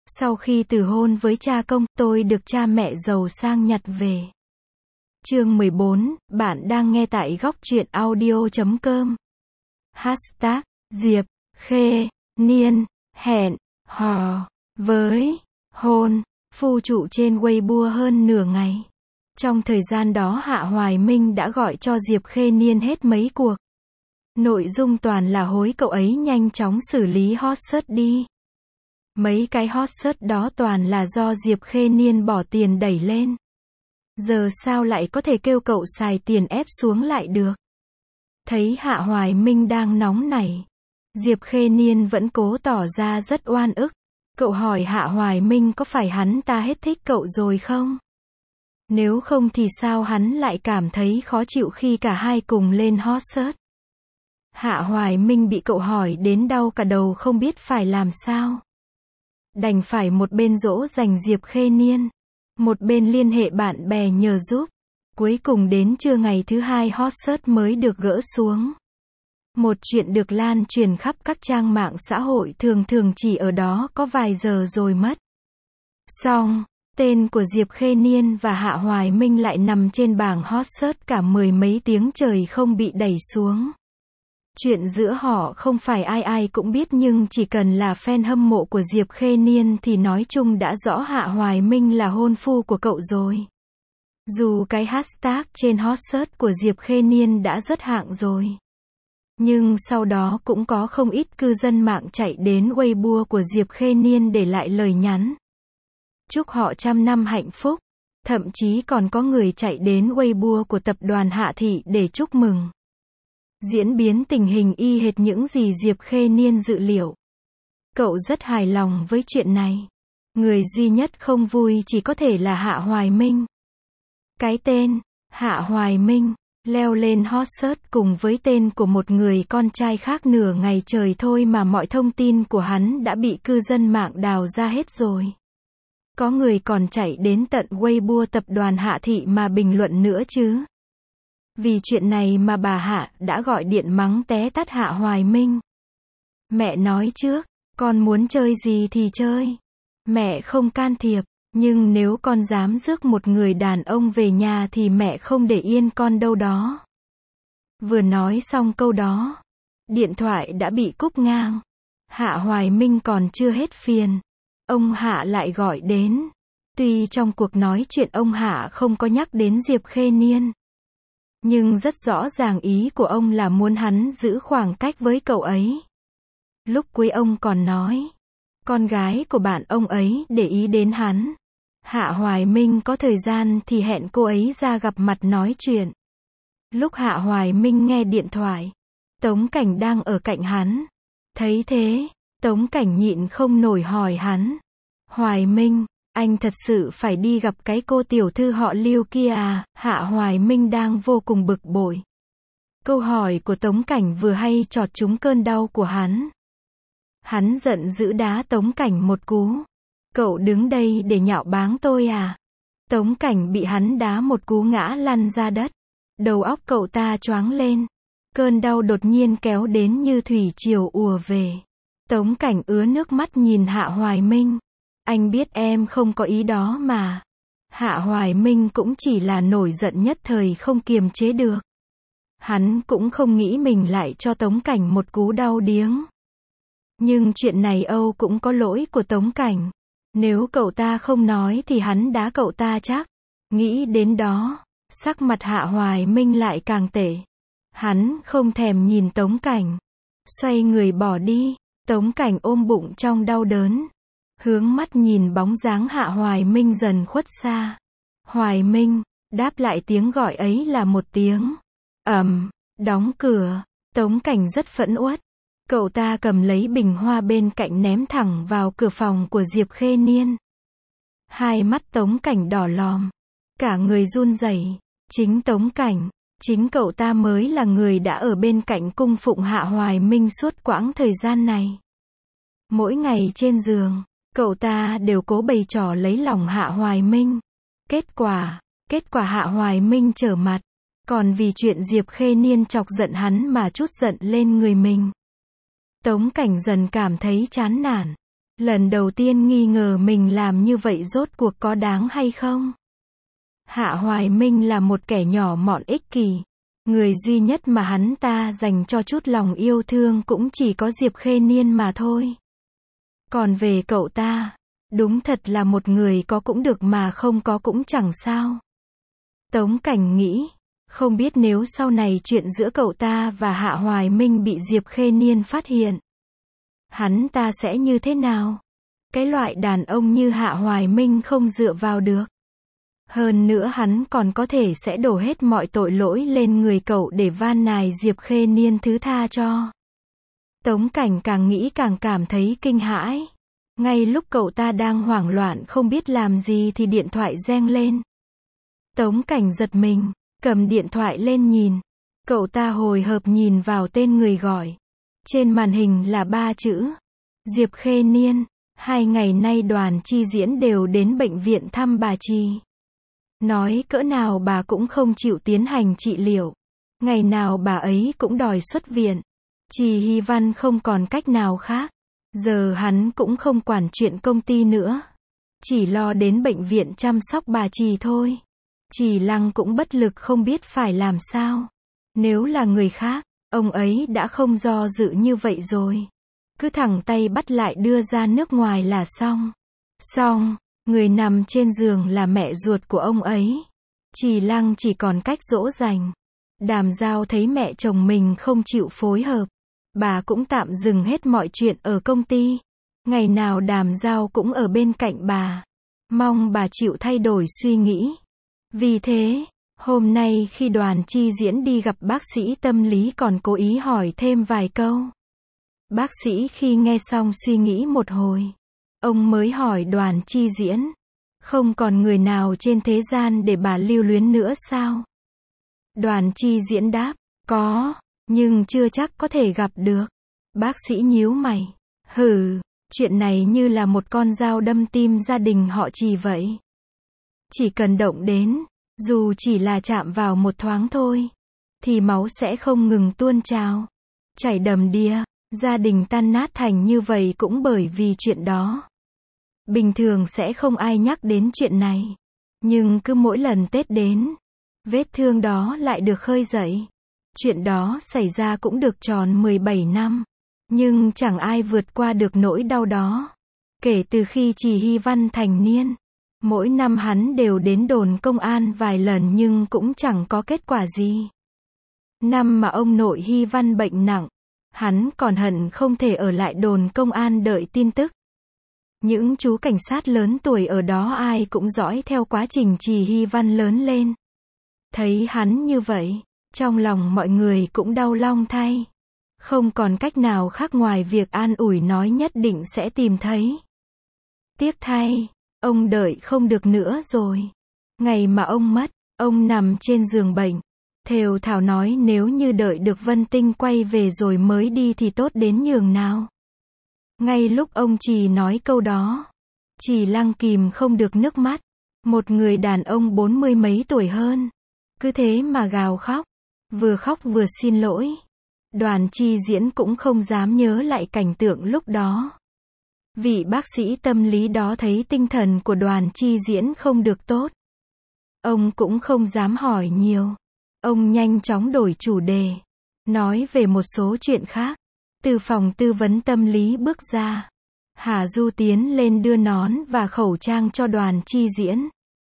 Sau khi từ hôn với cha công, tôi được cha mẹ giàu sang nhặt về. Chương 14, bạn đang nghe tại góc truyện audio.com. Hashtag, Diệp, Khê, Niên, hẹn, hò, với, hôn, phu trụ trên Weibo hơn nửa ngày. Trong thời gian đó Hạ Hoài Minh đã gọi cho Diệp Khê Niên hết mấy cuộc. Nội dung toàn là hối cậu ấy nhanh chóng xử lý hot search đi. Mấy cái hot search đó toàn là do Diệp Khê Niên bỏ tiền đẩy lên. Giờ sao lại có thể kêu cậu xài tiền ép xuống lại được? Thấy Hạ Hoài Minh đang nóng nảy, Diệp Khê Niên vẫn cố tỏ ra rất oan ức. Cậu hỏi Hạ Hoài Minh có phải hắn ta hết thích cậu rồi không? Nếu không thì sao hắn lại cảm thấy khó chịu khi cả hai cùng lên hot search? Hạ Hoài Minh bị cậu hỏi đến đau cả đầu không biết phải làm sao. Đành phải một bên dỗ dành Diệp Khê Niên, một bên liên hệ bạn bè nhờ giúp. Cuối cùng đến trưa ngày thứ hai hot search mới được gỡ xuống. Một chuyện được lan truyền khắp các trang mạng xã hội thường thường chỉ ở đó có vài giờ rồi mất. Xong, tên của Diệp Khê Niên và Hạ Hoài Minh lại nằm trên bảng hot search cả mười mấy tiếng trời không bị đẩy xuống. Chuyện giữa họ không phải ai ai cũng biết, nhưng chỉ cần là fan hâm mộ của Diệp Khê Niên thì nói chung đã rõ Hạ Hoài Minh là hôn phu của cậu rồi. Dù cái hashtag trên hot search của Diệp Khê Niên đã rất hạng rồi, nhưng sau đó cũng có không ít cư dân mạng chạy đến Weibo của Diệp Khê Niên để lại lời nhắn chúc họ trăm năm hạnh phúc. Thậm chí còn có người chạy đến Weibo của tập đoàn Hạ Thị để chúc mừng. Diễn biến tình hình y hệt những gì Diệp Khê Niên dự liệu. Cậu rất hài lòng với chuyện này. Người duy nhất không vui chỉ có thể là Hạ Hoài Minh. Cái tên Hạ Hoài Minh leo lên hot search cùng với tên của một người con trai khác nửa ngày trời thôi mà mọi thông tin của hắn đã bị cư dân mạng đào ra hết rồi. Có người còn chạy đến tận Weibo tập đoàn Hạ Thị mà bình luận nữa chứ. Vì chuyện này mà bà Hạ đã gọi điện mắng té tát Hạ Hoài Minh. Mẹ nói trước, con muốn chơi gì thì chơi. Mẹ không can thiệp, nhưng nếu con dám rước một người đàn ông về nhà thì mẹ không để yên con đâu đó. Vừa nói xong câu đó, điện thoại đã bị cúp ngang. Hạ Hoài Minh còn chưa hết phiền, ông Hạ lại gọi đến. Tuy trong cuộc nói chuyện ông Hạ không có nhắc đến Diệp Khê Niên, nhưng rất rõ ràng ý của ông là muốn hắn giữ khoảng cách với cậu ấy. Lúc cuối ông còn nói, con gái của bạn ông ấy để ý đến hắn. Hạ Hoài Minh có thời gian thì hẹn cô ấy ra gặp mặt nói chuyện. Lúc Hạ Hoài Minh nghe điện thoại, Tống Cảnh đang ở cạnh hắn. Thấy thế, Tống Cảnh nhịn không nổi hỏi hắn. Hoài Minh, anh thật sự phải đi gặp cái cô tiểu thư họ Lưu kia à? Hạ Hoài Minh đang vô cùng bực bội. Câu hỏi của Tống Cảnh vừa hay chọt trúng cơn đau của hắn. Hắn giận dữ đá Tống Cảnh một cú. Cậu đứng đây để nhạo báng tôi à? Tống Cảnh bị hắn đá một cú ngã lăn ra đất. Đầu óc cậu ta choáng lên. Cơn đau đột nhiên kéo đến như thủy triều ùa về. Tống Cảnh ứa nước mắt nhìn Hạ Hoài Minh. Anh biết em không có ý đó mà. Hạ Hoài Minh cũng chỉ là nổi giận nhất thời không kiềm chế được. Hắn cũng không nghĩ mình lại cho Tống Cảnh một cú đau điếng. Nhưng chuyện này Âu cũng có lỗi của Tống Cảnh. Nếu cậu ta không nói thì hắn đá cậu ta chắc. Nghĩ đến đó, sắc mặt Hạ Hoài Minh lại càng tệ. Hắn không thèm nhìn Tống Cảnh, xoay người bỏ đi. Tống Cảnh ôm bụng trong đau đớn, hướng mắt nhìn bóng dáng Hạ Hoài Minh dần khuất xa. Hoài Minh, đáp lại tiếng gọi ấy là một tiếng đóng cửa. Tống Cảnh rất phẫn uất. Cậu ta cầm lấy bình hoa bên cạnh ném thẳng vào cửa phòng của Diệp Khê Niên. Hai mắt Tống Cảnh đỏ lòm, cả người run rẩy. Chính Tống Cảnh, chính cậu ta mới là người đã ở bên cạnh cung phụng Hạ Hoài Minh suốt quãng thời gian này. Mỗi ngày trên giường, cậu ta đều cố bày trò lấy lòng Hạ Hoài Minh. Kết quả Hạ Hoài Minh trở mặt, còn vì chuyện Diệp Khê Niên chọc giận hắn mà trút giận lên người mình. Tống Cảnh dần cảm thấy chán nản. Lần đầu tiên nghi ngờ mình làm như vậy rốt cuộc có đáng hay không? Hạ Hoài Minh là một kẻ nhỏ mọn ích kỷ. Người duy nhất mà hắn ta dành cho chút lòng yêu thương cũng chỉ có Diệp Khê Niên mà thôi. Còn về cậu ta, đúng thật là một người có cũng được mà không có cũng chẳng sao. Tống Cảnh nghĩ, không biết nếu sau này chuyện giữa cậu ta và Hạ Hoài Minh bị Diệp Khê Niên phát hiện, hắn ta sẽ như thế nào? Cái loại đàn ông như Hạ Hoài Minh không dựa vào được. Hơn nữa hắn còn có thể sẽ đổ hết mọi tội lỗi lên người cậu để van nài Diệp Khê Niên thứ tha cho. Tống Cảnh càng nghĩ càng cảm thấy kinh hãi. Ngay lúc cậu ta đang hoảng loạn không biết làm gì thì điện thoại reng lên. Tống Cảnh giật mình, cầm điện thoại lên nhìn. Cậu ta hồi hộp nhìn vào tên người gọi. Trên màn hình là 3 chữ. Diệp Khê Niên. 2 ngày nay Đoàn Chi Diễn đều đến bệnh viện thăm bà Trì. Nói cỡ nào bà cũng không chịu tiến hành trị liệu. Ngày nào bà ấy cũng đòi xuất viện. Trì Hy Văn không còn cách nào khác. Giờ hắn cũng không quản chuyện công ty nữa. Chỉ lo đến bệnh viện chăm sóc bà Trì thôi. Trì Lăng cũng bất lực không biết phải làm sao. Nếu là người khác, ông ấy đã không do dự như vậy rồi. Cứ thẳng tay bắt lại đưa ra nước ngoài là xong. Xong, người nằm trên giường là mẹ ruột của ông ấy. Trì Lăng chỉ còn cách dỗ dành. Đàm Giao thấy mẹ chồng mình không chịu phối hợp. Bà cũng tạm dừng hết mọi chuyện ở công ty. Ngày nào Đàm Giao cũng ở bên cạnh bà. Mong bà chịu thay đổi suy nghĩ. Vì thế, hôm nay khi Đoàn Chi Diễn đi gặp bác sĩ tâm lý còn cố ý hỏi thêm vài câu. Bác sĩ khi nghe xong suy nghĩ một hồi. Ông mới hỏi Đoàn Chi Diễn. Không còn người nào trên thế gian để bà lưu luyến nữa sao? Đoàn Chi Diễn đáp. Có, nhưng chưa chắc có thể gặp được. Bác sĩ nhíu mày. Hừ, chuyện này như là một con dao đâm tim gia đình họ Trì vậy. Chỉ cần động đến, dù chỉ là chạm vào một thoáng thôi, thì máu sẽ không ngừng tuôn trào. Chảy đầm đìa, gia đình tan nát thành như vậy cũng bởi vì chuyện đó. Bình thường sẽ không ai nhắc đến chuyện này. Nhưng cứ mỗi lần Tết đến, vết thương đó lại được khơi dậy. Chuyện đó xảy ra cũng được tròn 17 năm. Nhưng chẳng ai vượt qua được nỗi đau đó. Kể từ khi Trì Hy Văn thành niên, mỗi năm hắn đều đến đồn công an vài lần nhưng cũng chẳng có kết quả gì. Năm mà ông nội Hy Văn bệnh nặng, hắn còn hận không thể ở lại đồn công an đợi tin tức. Những chú cảnh sát lớn tuổi ở đó ai cũng dõi theo quá trình Trì Hy Văn lớn lên. Thấy hắn như vậy, trong lòng mọi người cũng đau lòng thay. Không còn cách nào khác ngoài việc an ủi nói nhất định sẽ tìm thấy. Tiếc thay, ông đợi không được nữa rồi. Ngày mà ông mất, ông nằm trên giường bệnh. Thều thào nói nếu như đợi được Vân Tinh quay về rồi mới đi thì tốt đến nhường nào. Ngay lúc ông Trì nói câu đó, Trì Lăng kìm không được nước mắt. Một người đàn ông 40 mấy tuổi hơn. Cứ thế mà gào khóc. Vừa khóc vừa xin lỗi. Đoàn Chi Diễn cũng không dám nhớ lại cảnh tượng lúc đó. Vị bác sĩ tâm lý đó thấy tinh thần của Đoàn Chi Diễn không được tốt. Ông cũng không dám hỏi nhiều. Ông nhanh chóng đổi chủ đề. Nói về một số chuyện khác. Từ phòng tư vấn tâm lý bước ra. Hà Du tiến lên đưa nón và khẩu trang cho Đoàn Chi Diễn.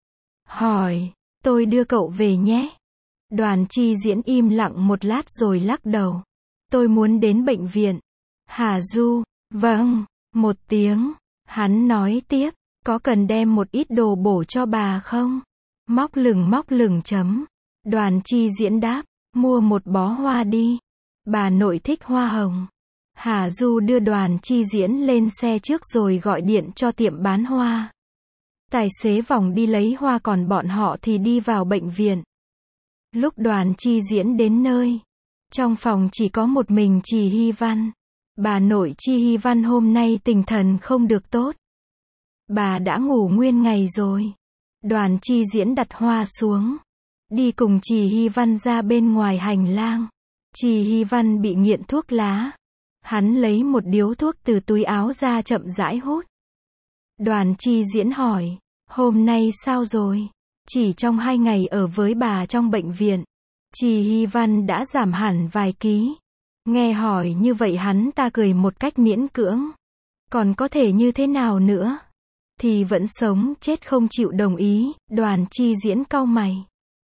Hỏi, tôi đưa cậu về nhé. Đoàn Chi Diễn im lặng một lát rồi lắc đầu. Tôi muốn đến bệnh viện. Hà Du, vâng, một tiếng. Hắn nói tiếp, có cần đem một ít đồ bổ cho bà không? Móc lửng chấm. Đoàn Chi Diễn đáp, mua một bó hoa đi. Bà nội thích hoa hồng. Hà Du đưa Đoàn Chi Diễn lên xe trước rồi gọi điện cho tiệm bán hoa. Tài xế vòng đi lấy hoa còn bọn họ thì đi vào bệnh viện. Lúc Đoàn Chi Diễn đến nơi, trong phòng chỉ có một mình Trì Hy Văn. Bà nội Trì Hy Văn hôm nay tinh thần không được tốt. Bà đã ngủ nguyên ngày rồi. Đoàn Chi Diễn đặt hoa xuống, đi cùng Trì Hy Văn ra bên ngoài hành lang. Trì Hy Văn bị nghiện thuốc lá. Hắn lấy một điếu thuốc từ túi áo ra chậm rãi hút. Đoàn Chi Diễn hỏi, hôm nay sao rồi? Chỉ trong 2 ngày ở với bà trong bệnh viện, Trì Hy Văn đã giảm hẳn vài ký. Nghe hỏi như vậy hắn ta cười một cách miễn cưỡng. Còn có thể như thế nào nữa? Thì vẫn sống chết không chịu đồng ý. Đoàn Chi Diễn cau mày.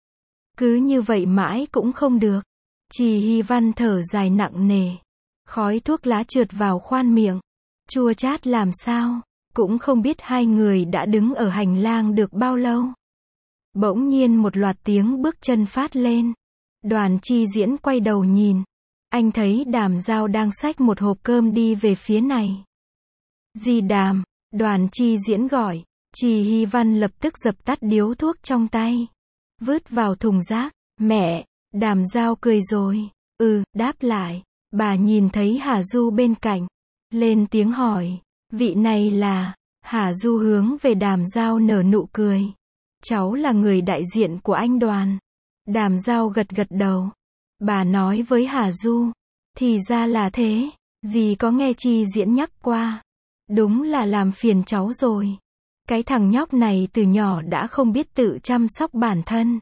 Cứ như vậy mãi cũng không được. Trì Hy Văn thở dài nặng nề. Khói thuốc lá trượt vào khoang miệng. Chua chát làm sao? Cũng không biết hai người đã đứng ở hành lang được bao lâu. Bỗng nhiên một loạt tiếng bước chân phát lên. Đoàn Chi Diễn quay đầu nhìn. Anh thấy Đàm Dao đang xách một hộp cơm đi về phía này. Dì Đàm, Đoàn Chi Diễn gọi. Trì Hy Văn lập tức dập tắt điếu thuốc trong tay. Vứt vào thùng rác. Mẹ, Đàm Dao cười rồi. Đáp lại. Bà nhìn thấy Hà Du bên cạnh. Lên tiếng hỏi. Vị này là... Hà Du hướng về Đàm Dao nở nụ cười. Cháu là người đại diện của anh Đoàn. Đàm Dao gật gật đầu. Bà nói với Hà Du. Thì ra là thế. Dì có nghe Chi Diễn nhắc qua. Đúng là làm phiền cháu rồi. Cái thằng nhóc này từ nhỏ đã không biết tự chăm sóc bản thân.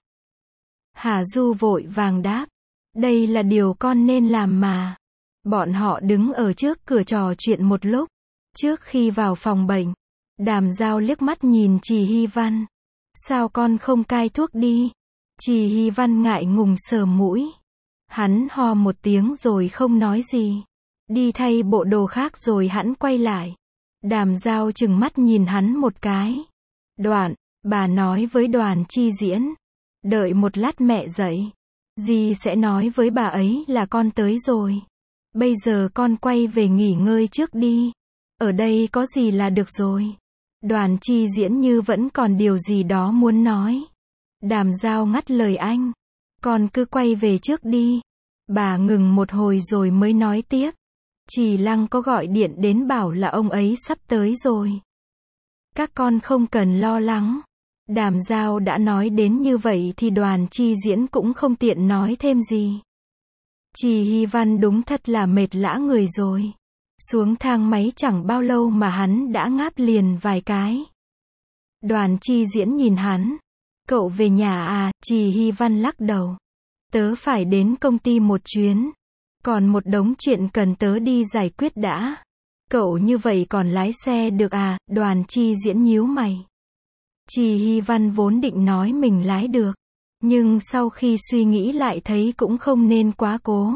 Hà Du vội vàng đáp. Đây là điều con nên làm mà. Bọn họ đứng ở trước cửa trò chuyện một lúc. Trước khi vào phòng bệnh, Đàm Dao liếc mắt nhìn Trì Hy Văn. Sao con không cai thuốc đi? Trì Hy Văn ngại ngùng sờ mũi. Hắn ho một tiếng rồi không nói gì. Đi thay bộ đồ khác rồi hắn quay lại. Đàm Dao trừng mắt nhìn hắn một cái. Đoạn, bà nói với Đoàn Chi Diễn. Đợi một lát mẹ dậy. Dì sẽ nói với bà ấy là con tới rồi. Bây giờ con quay về nghỉ ngơi trước đi. Ở đây có gì là được rồi. Đoàn Chi Diễn như vẫn còn điều gì đó muốn nói. Đàm Dao ngắt lời anh. Con cứ quay về trước đi. Bà ngừng một hồi rồi mới nói tiếp. Trì Lăng có gọi điện đến bảo là ông ấy sắp tới rồi. Các con không cần lo lắng. Đàm Dao đã nói đến như vậy thì Đoàn Chi Diễn cũng không tiện nói thêm gì. Trì Hy Văn đúng thật là mệt lả người rồi. Xuống thang máy chẳng bao lâu mà hắn đã ngáp liền vài cái. Đoàn Chi Diễn nhìn hắn. Cậu về nhà à? Trì Hy Văn lắc đầu. Tớ phải đến công ty một chuyến. Còn một đống chuyện cần tớ đi giải quyết đã. Cậu như vậy còn lái xe được à? Đoàn Chi Diễn nhíu mày. Trì Hy Văn vốn định nói mình lái được. Nhưng sau khi suy nghĩ lại thấy cũng không nên quá cố.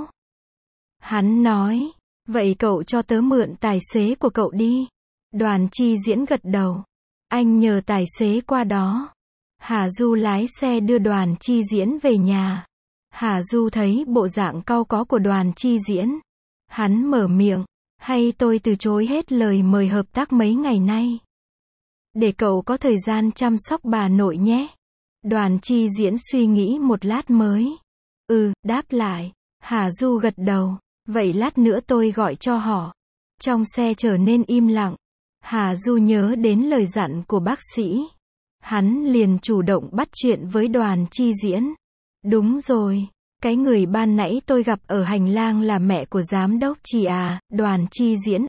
Hắn nói. Vậy cậu cho tớ mượn tài xế của cậu đi. Đoàn Chi Diễn gật đầu. Anh nhờ tài xế qua đó. Hà Du lái xe đưa Đoàn Chi Diễn về nhà. Hà Du thấy bộ dạng cau có của Đoàn Chi Diễn. Hắn mở miệng. Hay tôi từ chối hết lời mời hợp tác mấy ngày nay. Để cậu có thời gian chăm sóc bà nội nhé. Đoàn Chi Diễn suy nghĩ một lát mới. Đáp lại. Hà Du gật đầu. Vậy lát nữa tôi gọi cho họ. Trong xe trở nên im lặng. Hà Du nhớ đến lời dặn của bác sĩ. Hắn liền chủ động bắt chuyện với Đoàn Chi Diễn. Đúng rồi. Cái người ban nãy tôi gặp ở hành lang là mẹ của giám đốc Trì à? Đoàn Chi Diễn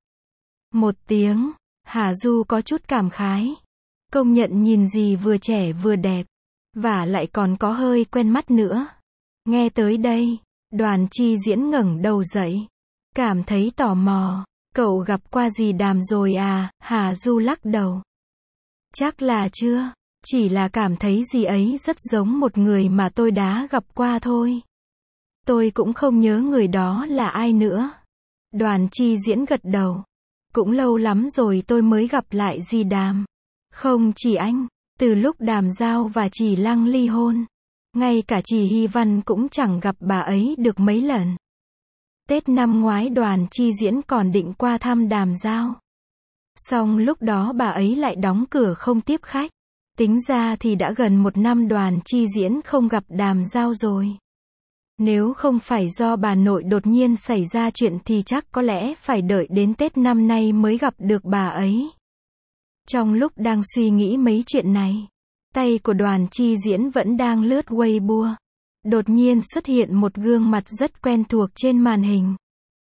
một tiếng. Hà Du có chút cảm khái. Công nhận nhìn gì vừa trẻ vừa đẹp. Và lại còn có hơi quen mắt nữa. Nghe tới đây. Đoàn Chi Diễn ngẩng đầu dậy. Cảm thấy tò mò. Cậu gặp qua dì Đàm rồi à? Hà Du lắc đầu. Chắc là chưa. Chỉ là cảm thấy dì ấy rất giống một người mà tôi đã gặp qua thôi. Tôi cũng không nhớ người đó là ai nữa. Đoàn Chi Diễn gật đầu. Cũng lâu lắm rồi tôi mới gặp lại dì Đàm. Không chỉ anh. Từ lúc Đàm Dao và Trì Lăng ly hôn. Ngay cả Trì Hy Văn cũng chẳng gặp bà ấy được mấy lần. Tết năm ngoái Đoàn Chi Diễn còn định qua thăm Đàm Dao. Xong lúc đó bà ấy lại đóng cửa không tiếp khách. Tính ra thì đã gần 1 năm Đoàn Chi Diễn không gặp Đàm Dao rồi. Nếu không phải do bà nội đột nhiên xảy ra chuyện thì chắc có lẽ phải đợi đến Tết năm nay mới gặp được bà ấy. Trong lúc đang suy nghĩ mấy chuyện này, tay của Đoàn Chi Diễn vẫn đang lướt Weibo. Đột nhiên xuất hiện một gương mặt rất quen thuộc trên màn hình.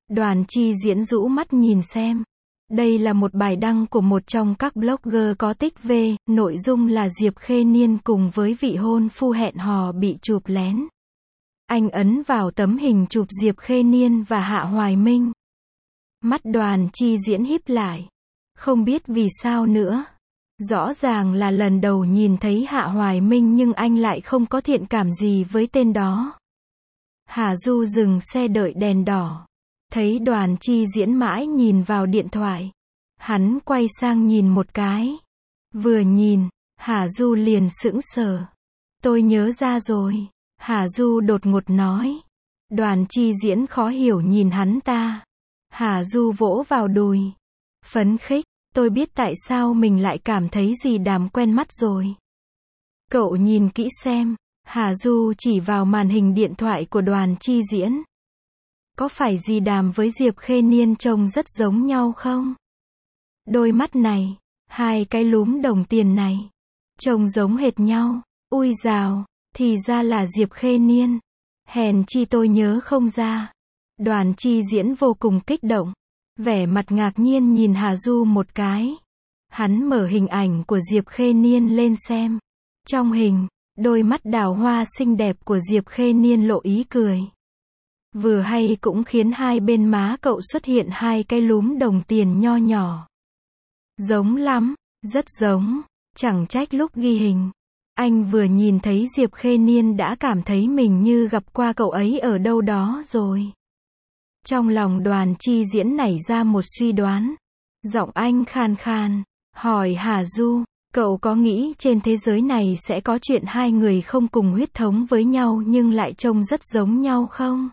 Đoàn Chi Diễn rũ mắt nhìn xem. Đây là một bài đăng của một trong các blogger có tích về, nội dung là Diệp Khê Niên cùng với vị hôn phu hẹn hò bị chụp lén. Anh ấn vào tấm hình chụp Diệp Khê Niên và Hạ Hoài Minh. Mắt Đoàn Chi Diễn híp lại. Không biết vì sao nữa. Rõ ràng là lần đầu nhìn thấy Hạ Hoài Minh nhưng anh lại không có thiện cảm gì với tên đó. Hà Du dừng xe đợi đèn đỏ. Thấy Đoàn Chi Diễn mãi nhìn vào điện thoại. Hắn quay sang nhìn một cái. Vừa nhìn, Hà Du liền sững sờ. Tôi nhớ ra rồi. Hà Du đột ngột nói. Đoàn Chi Diễn khó hiểu nhìn hắn ta. Hà Du vỗ vào đùi. Phấn khích, tôi biết tại sao mình lại cảm thấy dì Đàm quen mắt rồi. Cậu nhìn kỹ xem. Hà Du chỉ vào màn hình điện thoại của Đoàn Chi Diễn. Có phải dì Đàm với Diệp Khê Niên trông rất giống nhau không? Đôi mắt này, hai cái lúm đồng tiền này, trông giống hệt nhau. Ui dào, thì ra là Diệp Khê Niên. Hèn chi tôi nhớ không ra. Đoàn Chi Diễn vô cùng kích động. Vẻ mặt ngạc nhiên nhìn Hà Du một cái. Hắn mở hình ảnh của Diệp Khê Niên lên xem. Trong hình, đôi mắt đào hoa xinh đẹp của Diệp Khê Niên lộ ý cười. Vừa hay cũng khiến hai bên má cậu xuất hiện hai cái lúm đồng tiền nho nhỏ. Giống lắm, rất giống. Chẳng trách lúc ghi hình, anh vừa nhìn thấy Diệp Khê Niên đã cảm thấy mình như gặp qua cậu ấy ở đâu đó rồi. Trong lòng Đoàn Chi Diễn nảy ra một suy đoán. Giọng anh khàn khàn, hỏi Hà Du, cậu có nghĩ trên thế giới này sẽ có chuyện hai người không cùng huyết thống với nhau nhưng lại trông rất giống nhau không?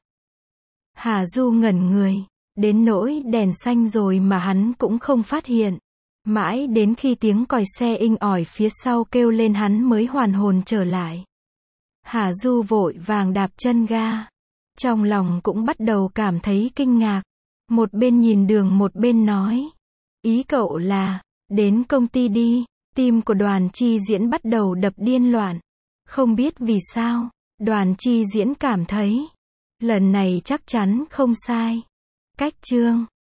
Hà Du ngẩn người, đến nỗi đèn xanh rồi mà hắn cũng không phát hiện. Mãi đến khi tiếng còi xe inh ỏi phía sau kêu lên hắn mới hoàn hồn trở lại. Hà Du vội vàng đạp chân ga. Trong lòng cũng bắt đầu cảm thấy kinh ngạc. Một bên nhìn đường một bên nói. Ý cậu là, đến công ty đi. Tim của Đoàn Chi Diễn bắt đầu đập điên loạn. Không biết vì sao, Đoàn Chi Diễn cảm thấy lần này chắc chắn không sai. Cách chương